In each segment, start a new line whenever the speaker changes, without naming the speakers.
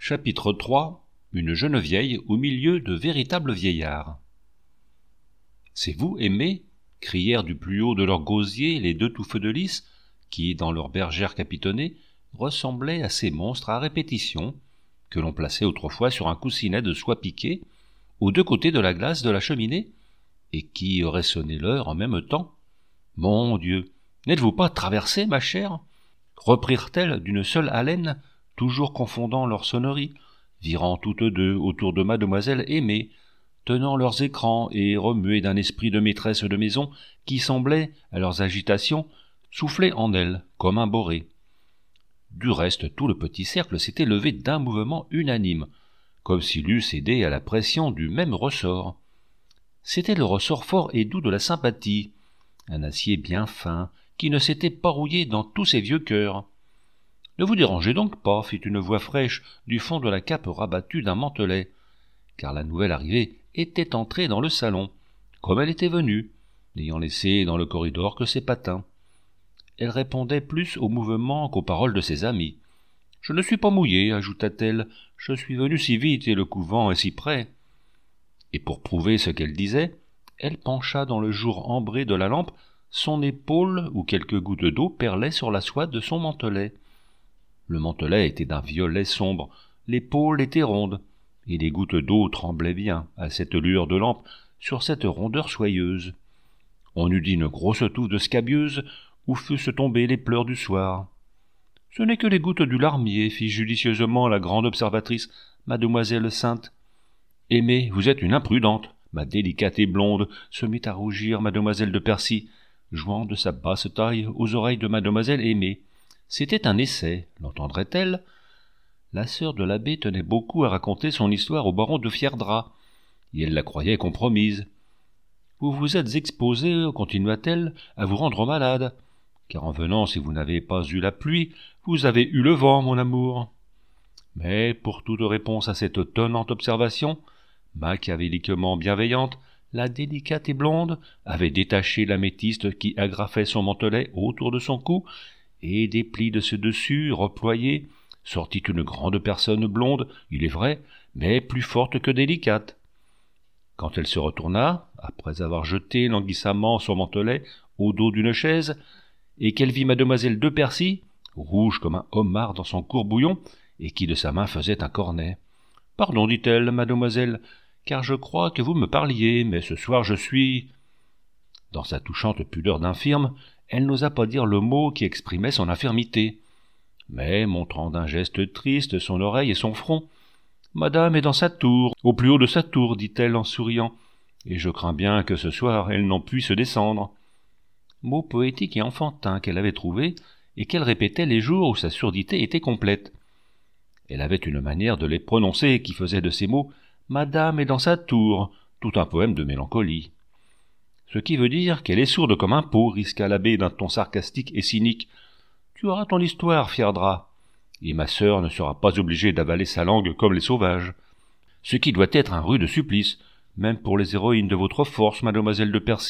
Chapitre 3. Une jeune vieille au milieu de véritables vieillards. « C'est vous, Aimée » crièrent du plus haut de leur gosier les deux touffeux de lys, qui, dans leur bergère capitonnée, ressemblaient à ces monstres à répétition, que l'on plaçait autrefois sur un coussinet de soie piquée, aux deux côtés de la glace de la cheminée, et qui auraient sonné l'heure en même temps. « Mon Dieu, n'êtes-vous pas traversée, ma chère » reprirent-elles d'une seule haleine, toujours confondant leurs sonneries, virant toutes deux autour de mademoiselle Aimée, tenant leurs écrans et remuées d'un esprit de maîtresse de maison qui semblait, à leurs agitations, souffler en elles comme un boré. Du reste, tout le petit cercle s'était levé d'un mouvement unanime, comme s'il eût cédé à la pression du même ressort. C'était le ressort fort et doux de la sympathie, un acier bien fin, qui ne s'était pas rouillé dans tous ces vieux cœurs. « Ne vous dérangez donc pas, » fit une voix fraîche du fond de la cape rabattue d'un mantelet, car la nouvelle arrivée était entrée dans le salon, comme elle était venue, n'ayant laissé dans le corridor que ses patins. Elle répondait plus aux mouvements qu'aux paroles de ses amis. « Je ne suis pas mouillée, » ajouta-t-elle, « je suis venue si vite et le couvent est si près. » Et pour prouver ce qu'elle disait, elle pencha dans le jour ambré de la lampe son épaule où quelques gouttes d'eau perlaient sur la soie de son mantelet. Le mantelet était d'un violet sombre, l'épaule était ronde, et les gouttes d'eau tremblaient bien à cette lueur de lampe sur cette rondeur soyeuse. On eût dit une grosse touffe de scabieuse où fussent tombés les pleurs du soir. « Ce n'est que les gouttes du larmier, » fit judicieusement la grande observatrice, mademoiselle Sainte. « Aimée, vous êtes une imprudente. » Ma délicate et blonde se mit à rougir mademoiselle de Percy, jouant de sa basse taille aux oreilles de mademoiselle Aimée. C'était un essai, l'entendrait-elle? La sœur de l'abbé tenait beaucoup à raconter son histoire au baron de Fierdra, et elle la croyait compromise. « Vous vous êtes exposée, continua-t-elle, à vous rendre malade, car en venant, si vous n'avez pas eu la pluie, vous avez eu le vent, mon amour. » Mais, pour toute réponse à cette tonnante observation, machiavéliquement bienveillante, la délicate et blonde avait détaché l'améthyste qui agrafait son mantelet autour de son cou, et des plis de ce dessus, reployés, sortit une grande personne blonde, il est vrai, mais plus forte que délicate. Quand elle se retourna, après avoir jeté languissamment son mantelet au dos d'une chaise, et qu'elle vit mademoiselle de Percy, rouge comme un homard dans son courbouillon, et qui de sa main faisait un cornet. « Pardon, dit-elle, mademoiselle, car je crois que vous me parliez, mais ce soir je suis... » Dans sa touchante pudeur d'infirme, elle n'osa pas dire le mot qui exprimait son infirmité. Mais, montrant d'un geste triste son oreille et son front, « Madame est dans sa tour, au plus haut de sa tour, dit-elle en souriant, et je crains bien que ce soir elle n'en puisse descendre. » Mot poétique et enfantin qu'elle avait trouvé, et qu'elle répétait les jours où sa surdité était complète. Elle avait une manière de les prononcer qui faisait de ces mots « Madame est dans sa tour », tout un poème de mélancolie. « Ce qui veut dire qu'elle est sourde comme un pot, » risqua l'abbé d'un ton sarcastique et cynique. « Tu auras ton histoire, Fierdra, et ma sœur ne sera pas obligée d'avaler sa langue comme les sauvages. Ce qui doit être un rude supplice, même pour les héroïnes de votre force, mademoiselle de Percy. »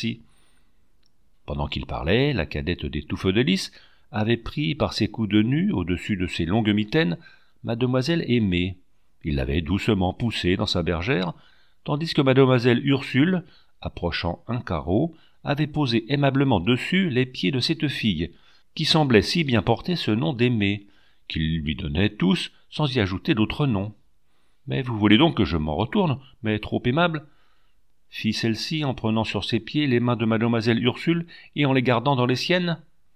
Pendant qu'il parlait, la cadette des touffes de lys avait pris par ses coups de nu, au-dessus de ses longues mitaines, mademoiselle Aimée. Il l'avait doucement poussée dans sa bergère, tandis que mademoiselle Ursule, approchant un carreau, avait posé aimablement dessus les pieds de cette fille, qui semblait si bien porter ce nom d'Aimée, qu'ils lui donnaient tous, sans y ajouter d'autres noms. « Mais vous voulez donc que je m'en retourne, mais trop aimable ?» fit celle-ci en prenant sur ses pieds les mains de mademoiselle Ursule et en les gardant dans les siennes.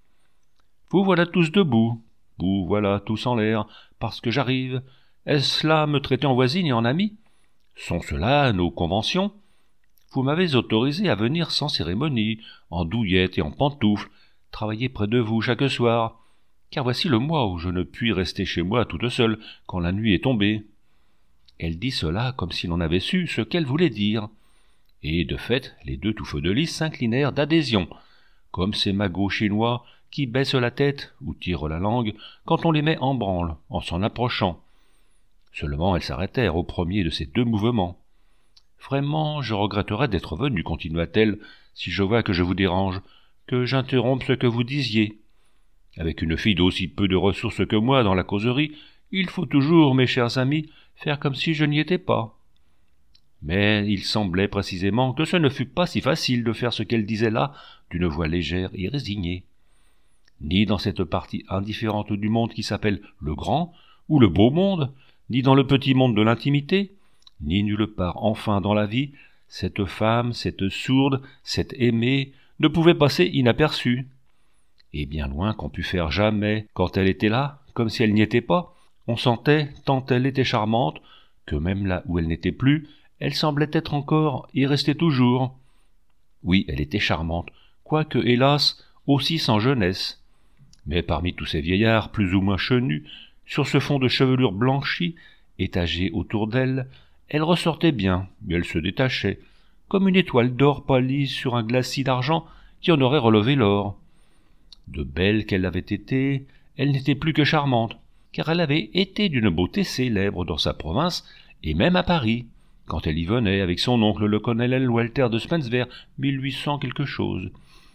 « Vous voilà tous debout, vous voilà tous en l'air, parce que j'arrive. Est-ce là me traiter en voisine et en amie? Sont-ce là nos conventions? Vous m'avez autorisé à venir sans cérémonie, en douillette et en pantoufles, travailler près de vous chaque soir, car voici le mois où je ne puis rester chez moi toute seule quand la nuit est tombée. » Elle dit cela comme si l'on avait su ce qu'elle voulait dire. Et de fait, les deux touffes de lys s'inclinèrent d'adhésion, comme ces magots chinois qui baissent la tête ou tirent la langue quand on les met en branle en s'en approchant. Seulement elles s'arrêtèrent au premier de ces deux mouvements. « Vraiment, je regretterais d'être venue, continua-t-elle, si je vois que je vous dérange, que j'interrompe ce que vous disiez. Avec une fille d'aussi peu de ressources que moi dans la causerie, Il faut toujours, mes chers amis, faire comme si je n'y étais pas. » Mais il semblait précisément que ce ne fût pas si facile de faire ce qu'elle disait là, d'une voix légère et résignée. Ni dans cette partie indifférente du monde qui s'appelle le grand ou le beau monde, ni dans le petit monde de l'intimité, ni nulle part enfin dans la vie, cette femme, cette sourde, cette aimée, ne pouvait passer inaperçue. Et bien loin qu'on pût faire jamais, quand elle était là, comme si elle n'y était pas, on sentait, tant elle était charmante, que même là où elle n'était plus, elle semblait être encore et restait toujours. Oui, elle était charmante, quoique, hélas, aussi sans jeunesse. Mais parmi tous ces vieillards plus ou moins chenus, sur ce fond de chevelure blanchie, étagée autour d'elle, elle ressortait bien, et elle se détachait, comme une étoile d'or pâlie sur un glacis d'argent qui en aurait relevé l'or. De belle qu'elle avait été, elle n'était plus que charmante, car elle avait été d'une beauté célèbre dans sa province, et même à Paris, quand elle y venait avec son oncle le colonel Walter de Spence vers 1800 quelque chose.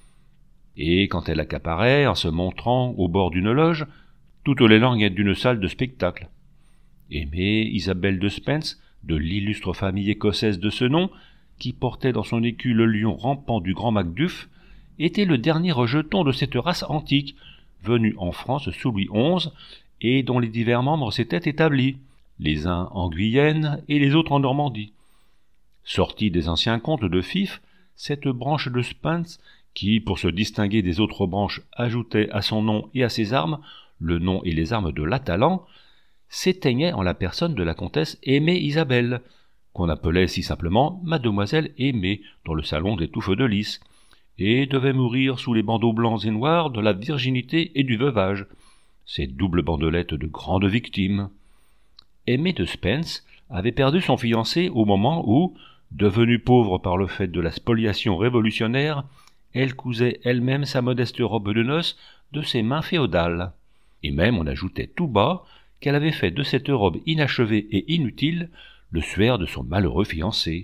Et quand elle accaparait, en se montrant au bord d'une loge, toutes les languettes d'une salle de spectacle. Aimée Isabelle de Spence, de l'illustre famille écossaise de ce nom, qui portait dans son écu le lion rampant du grand Macduff, était le dernier rejeton de cette race antique, venue en France sous Louis XI, et dont les divers membres s'étaient établis, les uns en Guyenne et les autres en Normandie. Sortie des anciens contes de Fife, cette branche de Spence, qui, pour se distinguer des autres branches, ajoutait à son nom et à ses armes le nom et les armes de l'Atalan, s'éteignait en la personne de la comtesse Aimée Isabelle, qu'on appelait si simplement Mademoiselle Aimée dans le salon des Touffes de Lys, et devait mourir sous les bandeaux blancs et noirs de la virginité et du veuvage, ces doubles bandelettes de grandes victimes. Aimée de Spence avait perdu son fiancé au moment où, devenue pauvre par le fait de la spoliation révolutionnaire, elle cousait elle-même sa modeste robe de noces de ses mains féodales. Et même on ajoutait tout bas qu'elle avait fait de cette robe inachevée et inutile le suaire de son malheureux fiancé.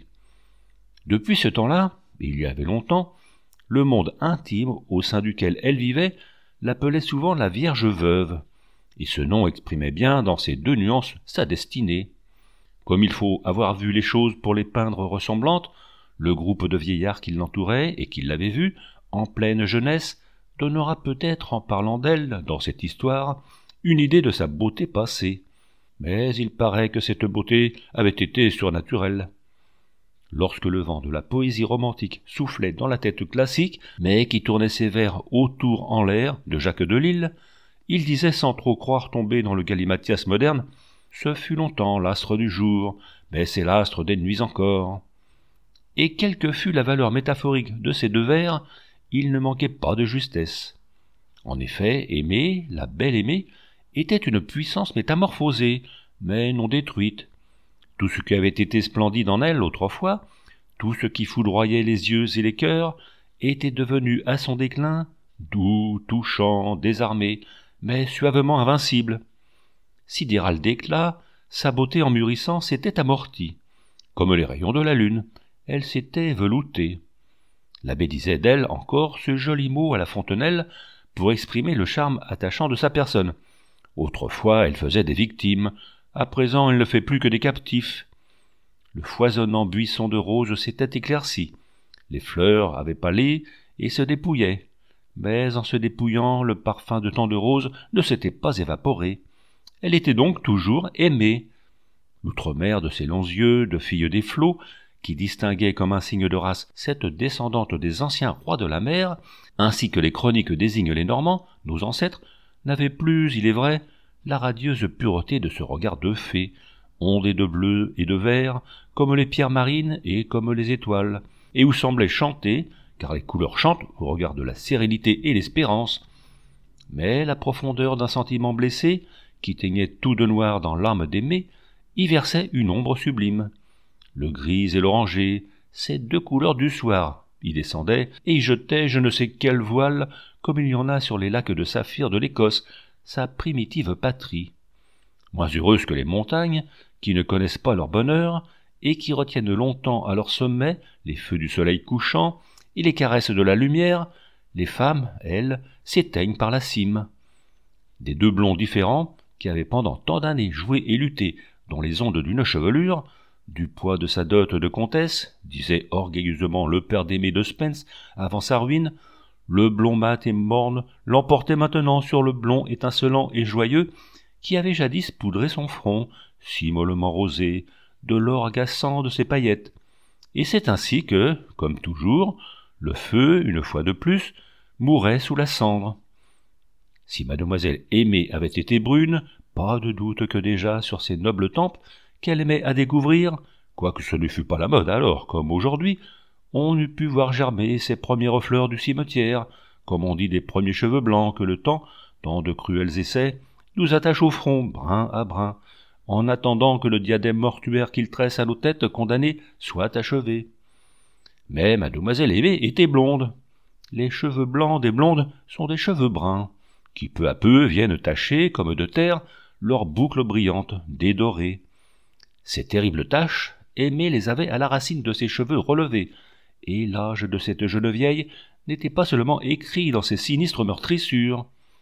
Depuis ce temps-là, et il y avait longtemps, le monde intime au sein duquel elle vivait l'appelait souvent la Vierge Veuve, et ce nom exprimait bien dans ses deux nuances sa destinée. Comme il faut avoir vu les choses pour les peindre ressemblantes, le groupe de vieillards qui l'entourait et qui l'avaient vue, en pleine jeunesse, donnera peut-être, en parlant d'elle, dans cette histoire, une idée de sa beauté passée. Mais il paraît que cette beauté avait été surnaturelle. Lorsque le vent de la poésie romantique soufflait dans la tête classique, mais qui tournait ses vers autour en l'air de Jacques Delille, il disait sans trop croire tomber dans le galimatias moderne « Ce fut longtemps l'astre du jour, mais c'est l'astre des nuits encore ». Et quelle que fût la valeur métaphorique de ces deux vers, il ne manquait pas de justesse. En effet, Aimée, la belle Aimée, était une puissance métamorphosée, mais non détruite. Tout ce qui avait été splendide en elle autrefois, tout ce qui foudroyait les yeux et les cœurs, était devenu à son déclin doux, touchant, désarmé, mais suavement invincible. Sidéral d'éclat, sa beauté en mûrissant s'était amortie. Comme les rayons de la lune, elle s'était veloutée. L'abbé disait d'elle encore ce joli mot à la fontenelle pour exprimer le charme attachant de sa personne. Autrefois, elle faisait des victimes, à présent elle ne fait plus que des captifs. Le foisonnant buisson de roses s'était éclairci. Les fleurs avaient pâli et se dépouillaient. Mais en se dépouillant, le parfum de tant de roses ne s'était pas évaporé. Elle était donc toujours aimée. L'outre-mer de ses longs yeux, de fille des flots, qui distinguait comme un signe de race cette descendante des anciens rois de la mer, ainsi que les chroniques désignent les Normands, nos ancêtres, n'avait plus, il est vrai, la radieuse pureté de ce regard de fée, ondé de bleu et de vert, comme les pierres marines et comme les étoiles, et où semblait chanter, car les couleurs chantent au regard de la sérénité et l'espérance. Mais la profondeur d'un sentiment blessé, qui teignait tout de noir dans l'âme d'Aimée, y versait une ombre sublime. Le gris et l'orangé, ces deux couleurs du soir, y descendaient et y jetaient je ne sais quel voile, comme il y en a sur les lacs de saphir de l'Écosse, sa primitive patrie. Moins heureuse que les montagnes, qui ne connaissent pas leur bonheur, et qui retiennent longtemps à leur sommet les feux du soleil couchant et les caresses de la lumière, les femmes, elles, s'éteignent par la cime. Des deux blonds différents, qui avait pendant tant d'années joué et lutté dans les ondes d'une chevelure, du poids de sa dot de comtesse, disait orgueilleusement le père d'Aimée de Spence avant sa ruine, le blond mat et morne l'emportait maintenant sur le blond étincelant et joyeux qui avait jadis poudré son front, si mollement rosé, de l'or agaçant de ses paillettes. Et c'est ainsi que, comme toujours, le feu, une fois de plus, mourait sous la cendre. Si mademoiselle Aimée avait été brune, pas de doute que déjà sur ses nobles tempes, qu'elle aimait à découvrir, quoique ce ne fût pas la mode alors, comme aujourd'hui, on eût pu voir germer ces premières fleurs du cimetière, comme on dit des premiers cheveux blancs que le temps, dans de cruels essais, nous attache au front, brin à brin, en attendant que le diadème mortuaire qu'il tresse à nos têtes condamnées soit achevé. Mais mademoiselle Aimée était blonde. Les cheveux blancs des blondes sont des cheveux bruns, qui peu à peu viennent tacher, comme de terre, leurs boucles brillantes, dédorées. Ces terribles taches, Aimée les avait à la racine de ses cheveux relevés, et l'âge de cette jeune vieille n'était pas seulement écrit dans ses sinistres meurtrissures.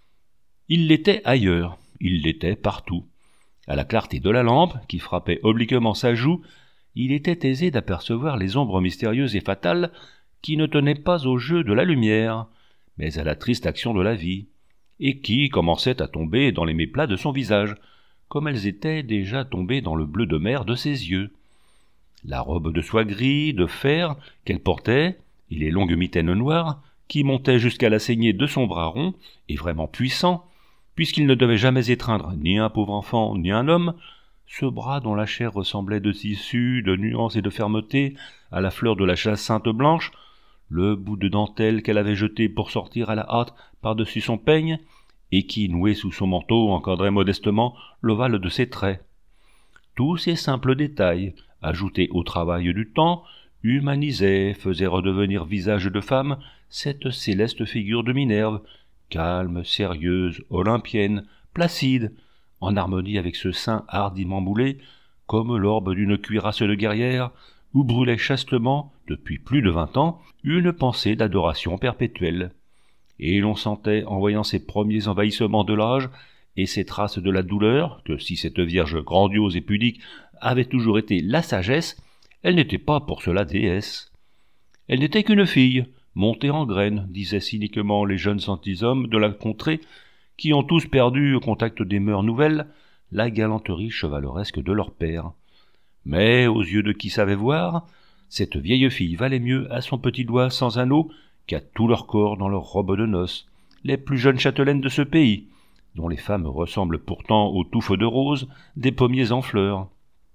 Il l'était ailleurs, il l'était partout. À la clarté de la lampe, qui frappait obliquement sa joue, il était aisé d'apercevoir les ombres mystérieuses et fatales qui ne tenaient pas au jeu de la lumière, mais à la triste action de la vie, et qui commençaient à tomber dans les méplats de son visage, comme elles étaient déjà tombées dans le bleu de mer de ses yeux. La robe de soie gris, de fer, qu'elle portait, et les longues mitaines noires, qui montaient jusqu'à la saignée de son bras rond, et vraiment puissant, puisqu'il ne devait jamais étreindre ni un pauvre enfant, ni un homme, ce bras dont la chair ressemblait de tissu, de nuance et de fermeté à la fleur de la jacinthe blanche, le bout de dentelle qu'elle avait jeté pour sortir à la hâte par-dessus son peigne, et qui, noué sous son manteau, encadrait modestement l'ovale de ses traits. Tous ces simples détails, ajoutés au travail du temps, humanisaient, faisaient redevenir visage de femme cette céleste figure de Minerve, calme, sérieuse, olympienne, placide, en harmonie avec ce sein hardiment moulé, comme l'orbe d'une cuirasse de guerrière, où brûlait chastement, depuis plus de 20 ans, une pensée d'adoration perpétuelle. Et l'on sentait, en voyant ces premiers envahissements de l'âge, et ces traces de la douleur, que si cette vierge grandiose et pudique avait toujours été la sagesse, elle n'était pas pour cela déesse. Elle n'était qu'une fille, montée en graine, disaient cyniquement les jeunes gentilshommes de la contrée, qui ont tous perdu, au contact des mœurs nouvelles, la galanterie chevaleresque de leur père. Mais, aux yeux de qui savait voir, cette vieille fille valait mieux à son petit doigt sans anneau qu'à tout leur corps dans leur robe de noces, les plus jeunes châtelaines de ce pays, dont les femmes ressemblent pourtant aux touffes de roses des pommiers en fleurs.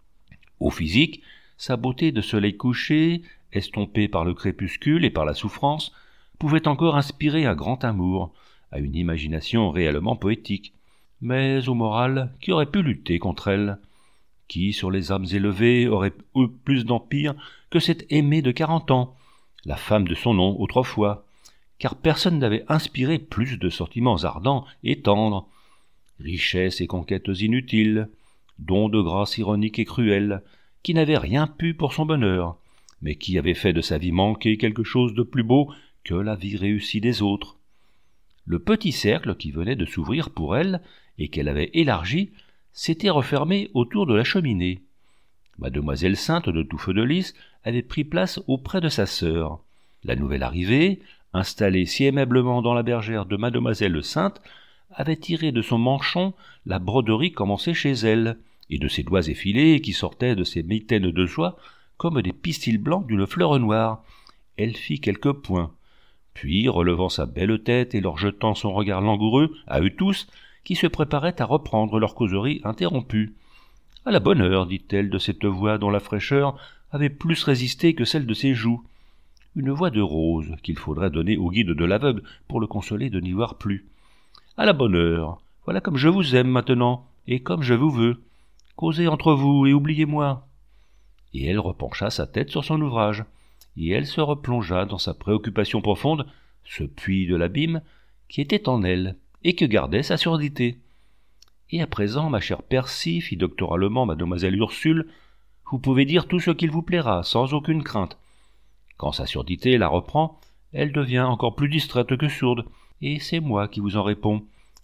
Au physique, sa beauté de soleil couché, estompée par le crépuscule et par la souffrance, pouvait encore inspirer un grand amour, à une imagination réellement poétique, mais au moral qui aurait pu lutter contre elle, qui, sur les âmes élevées, aurait eu plus d'empire que cette Aimée de 40 ans, la femme de son nom autrefois, car personne n'avait inspiré plus de sentiments ardents et tendres, richesses et conquêtes inutiles, dons de grâce ironiques et cruels, qui n'avaient rien pu pour son bonheur, mais qui avaient fait de sa vie manquer quelque chose de plus beau que la vie réussie des autres. Le petit cercle qui venait de s'ouvrir pour elle, et qu'elle avait élargi, s'était refermé autour de la cheminée. Mademoiselle Sainte de Touffes de Lys avait pris place auprès de sa sœur. La nouvelle arrivée, installée si aimablement dans la bergère de Mademoiselle Sainte, avait tiré de son manchon la broderie commencée chez elle, et de ses doigts effilés qui sortaient de ses mitaines de soie comme des pistils blancs d'une fleur noire. Elle fit quelques points. Puis, relevant sa belle tête et leur jetant son regard langoureux à eux tous, qui se préparaient à reprendre leur causerie interrompue. « À la bonne heure, dit-elle de cette voix dont la fraîcheur avait plus résisté que celle de ses joues. Une voix de rose qu'il faudrait donner au guide de l'aveugle pour le consoler de n'y voir plus. À la bonne heure, voilà comme je vous aime maintenant, et comme je vous veux. Causez entre vous et oubliez-moi. » Et elle repencha sa tête sur son ouvrage, et elle se replongea dans sa préoccupation profonde, ce puits de l'abîme qui était en elle, et que gardait sa surdité. « Et à présent, ma chère Percy, fit doctoralement mademoiselle Ursule, vous pouvez dire tout ce qu'il vous plaira, sans aucune crainte. Quand sa surdité la reprend, elle devient encore plus distraite que sourde, et c'est moi qui vous en réponds.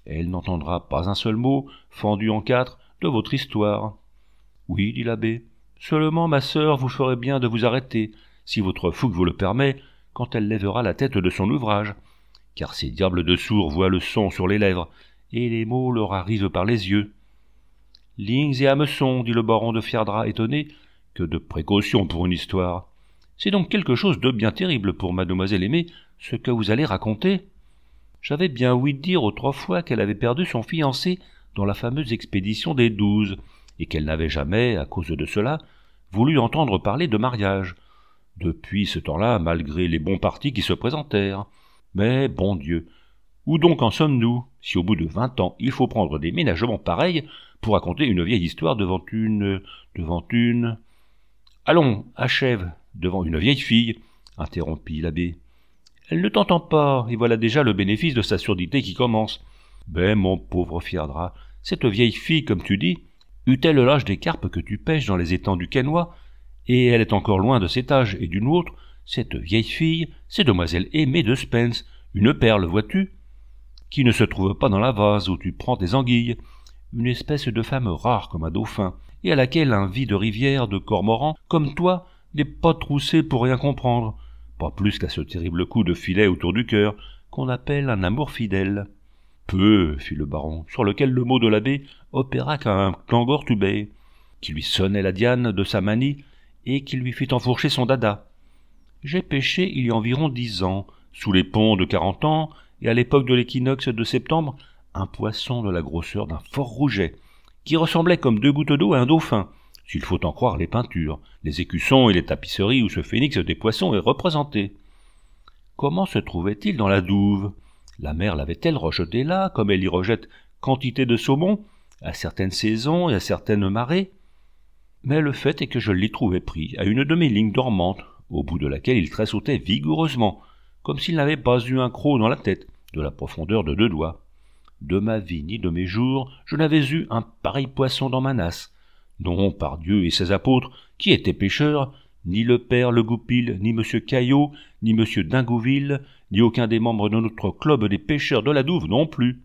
Elle n'entendra pas un seul mot, fendu en quatre, de votre histoire. » »« Oui, dit l'abbé, seulement, ma sœur, vous ferez bien de vous arrêter, si votre fougue vous le permet, quand elle lèvera la tête de son ouvrage, car ces diables de sourds voient le son sur les lèvres, et les mots leur arrivent par les yeux. »« Lignes et hameçons, dit le baron de Fierdra, étonné. Que de précautions pour une histoire. C'est donc quelque chose de bien terrible pour mademoiselle Aimée, ce que vous allez raconter. J'avais bien ouï dire autrefois qu'elle avait perdu son fiancé dans la fameuse expédition des 12, et qu'elle n'avait jamais, à cause de cela, voulu entendre parler de mariage. Depuis ce temps-là, malgré les bons partis qui se présentèrent. Mais, bon Dieu, où donc en sommes-nous, si au bout de 20 ans, il faut prendre des ménagements pareils pour raconter une vieille histoire devant une... « Allons, achève, devant une vieille fille, » interrompit l'abbé. « Elle ne t'entend pas, et voilà déjà le bénéfice de sa surdité qui commence. Ben, mon pauvre Fierdra, cette vieille fille, comme tu dis, eut-elle l'âge des carpes que tu pêches dans les étangs du Quesnoy, et elle est encore loin de cet âge et d'une autre. Cette vieille fille, c'est demoiselle Aimée de Spence, une perle, vois-tu, qui ne se trouve pas dans la vase où tu prends tes anguilles, une espèce de femme rare comme un dauphin, et à laquelle un vie de rivière, de cormoran, comme toi, n'est pas troussé pour rien comprendre, pas plus qu'à ce terrible coup de filet autour du cœur, qu'on appelle un amour fidèle. »« Peu, fit le baron, sur lequel le mot de l'abbé opéra qu'un clangor tubé, qui lui sonnait la diane de sa manie, et qui lui fit enfourcher son dada. J'ai pêché il y a environ 10 ans, sous les ponts de 40 ans, et à l'époque de l'équinoxe de septembre, un poisson de la grosseur d'un fort rouget, qui ressemblait comme 2 gouttes d'eau à un dauphin, s'il faut en croire les peintures, les écussons et les tapisseries où ce phénix des poissons est représenté. Comment se trouvait-il dans la douve? La mer l'avait-elle rejeté là, comme elle y rejette quantité de saumon, à certaines saisons et à certaines marées? Mais le fait est que je l'y trouvais pris à une de mes lignes dormantes, au bout de laquelle il tressautait vigoureusement, comme s'il n'avait pas eu un croc dans la tête, de la profondeur de 2 doigts. De ma vie ni de mes jours, je n'avais eu un pareil poisson dans ma nasse. Non, par Dieu et ses apôtres, qui étaient pêcheurs, ni le père Le Goupil, ni monsieur Caillot, ni monsieur Dingouville, ni aucun des membres de notre club des pêcheurs de la Douve non plus.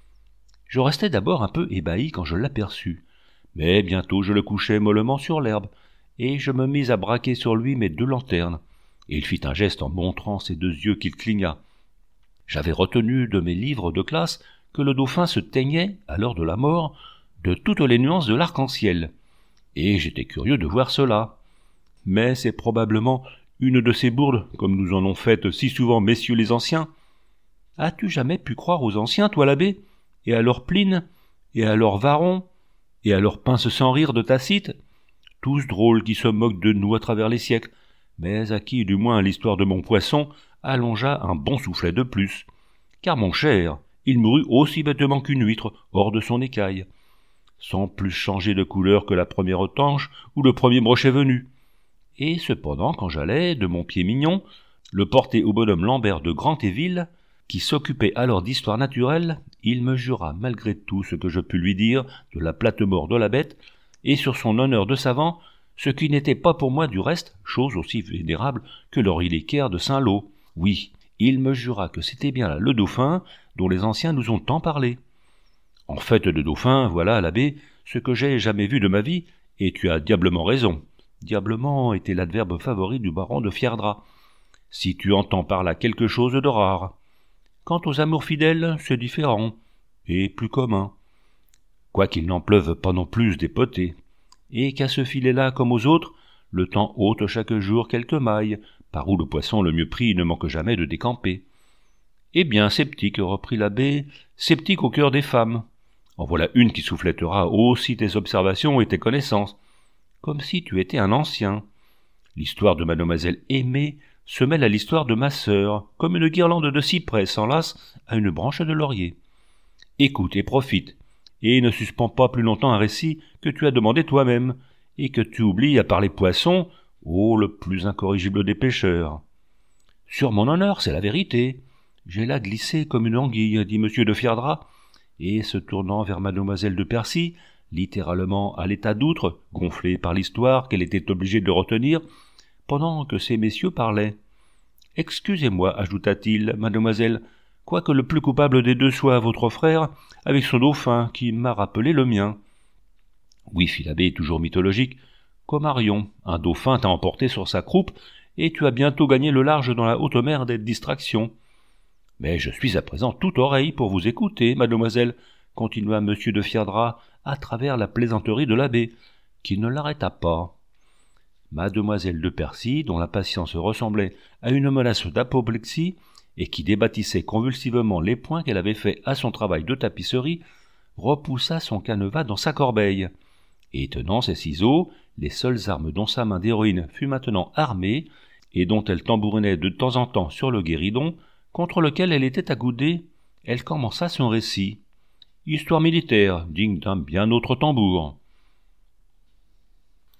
Je restai d'abord un peu ébahi quand je l'aperçus, mais bientôt je le couchai mollement sur l'herbe, et je me mis à braquer sur lui mes 2 lanternes, et il fit un geste en montrant ses 2 yeux qu'il cligna. J'avais retenu de mes livres de classe que le dauphin se teignait, à l'heure de la mort, de toutes les nuances de l'arc-en-ciel, et j'étais curieux de voir cela. Mais c'est probablement une de ces bourdes, comme nous en ont faites si souvent messieurs les anciens. As-tu jamais pu croire aux anciens, toi l'abbé, et à leur Pline, et à leur Varron, et à leur Pince sans rire de Tacite, tous drôles qui se moquent de nous à travers les siècles, mais à qui, du moins, l'histoire de mon poisson allongea un bon soufflet de plus, car mon cher, il mourut aussi bêtement qu'une huître hors de son écaille, sans plus changer de couleur que la première tanche ou le premier brochet venu. Et cependant, quand j'allais, de mon pied mignon, le porter au bonhomme Lambert de Grand-Éville, qui s'occupait alors d'histoire naturelle, il me jura malgré tout ce que je pus lui dire de la plate mort de la bête, et sur son honneur de savant, ce qui n'était pas pour moi du reste chose aussi vénérable que le reliquaire de Saint-Lô. Oui, il me jura que c'était bien là le dauphin dont les anciens nous ont tant parlé. En fait de dauphin, voilà, l'abbé, ce que j'ai jamais vu de ma vie, et tu as diablement raison. Diablement était l'adverbe favori du baron de Fierdra, si tu entends par là quelque chose de rare. Quant aux amours fidèles, c'est différent, et plus commun. Quoiqu'il n'en pleuve pas non plus des potées, et qu'à ce filet-là comme aux autres, le temps ôte chaque jour quelques mailles, par où le poisson le mieux pris ne manque jamais de décamper. Eh bien, sceptique, reprit l'abbé, sceptique au cœur des femmes. En voilà une qui soufflettera aussi tes observations et tes connaissances, comme si tu étais un ancien. L'histoire de mademoiselle Aimée se mêle à l'histoire de ma sœur, comme une guirlande de cyprès s'enlace à une branche de laurier. Écoute et profite, et ne suspends pas plus longtemps un récit que tu as demandé toi-même, et que tu oublies à part les poissons, ô le plus incorrigible des pêcheurs. Sur mon honneur, c'est la vérité. J'ai là glissé comme une anguille, dit monsieur de Fierdra, et se tournant vers mademoiselle de Percy, littéralement à l'état d'outre, gonflée par l'histoire qu'elle était obligée de retenir, pendant que ces messieurs parlaient. « Excusez-moi, ajouta-t-il, mademoiselle, quoique le plus coupable des deux soit votre frère, avec son dauphin, qui m'a rappelé le mien. » »« Oui, fit l'abbé, toujours mythologique, comme Arion, un dauphin t'a emporté sur sa croupe, et tu as bientôt gagné le large dans la haute mer des distractions. »« Mais je suis à présent tout oreille pour vous écouter, mademoiselle, » continua M. de Fierdra à travers la plaisanterie de l'abbé, qui ne l'arrêta pas. Mademoiselle de Percy, dont la patience ressemblait à une menace d'apoplexie, et qui débattissait convulsivement les points qu'elle avait faits à son travail de tapisserie, repoussa son canevas dans sa corbeille, et tenant ses ciseaux, les seules armes dont sa main d'héroïne fut maintenant armée, et dont elle tambourinait de temps en temps sur le guéridon, contre lequel elle était accoudée, elle commença son récit. Histoire militaire, digne d'un bien autre tambour.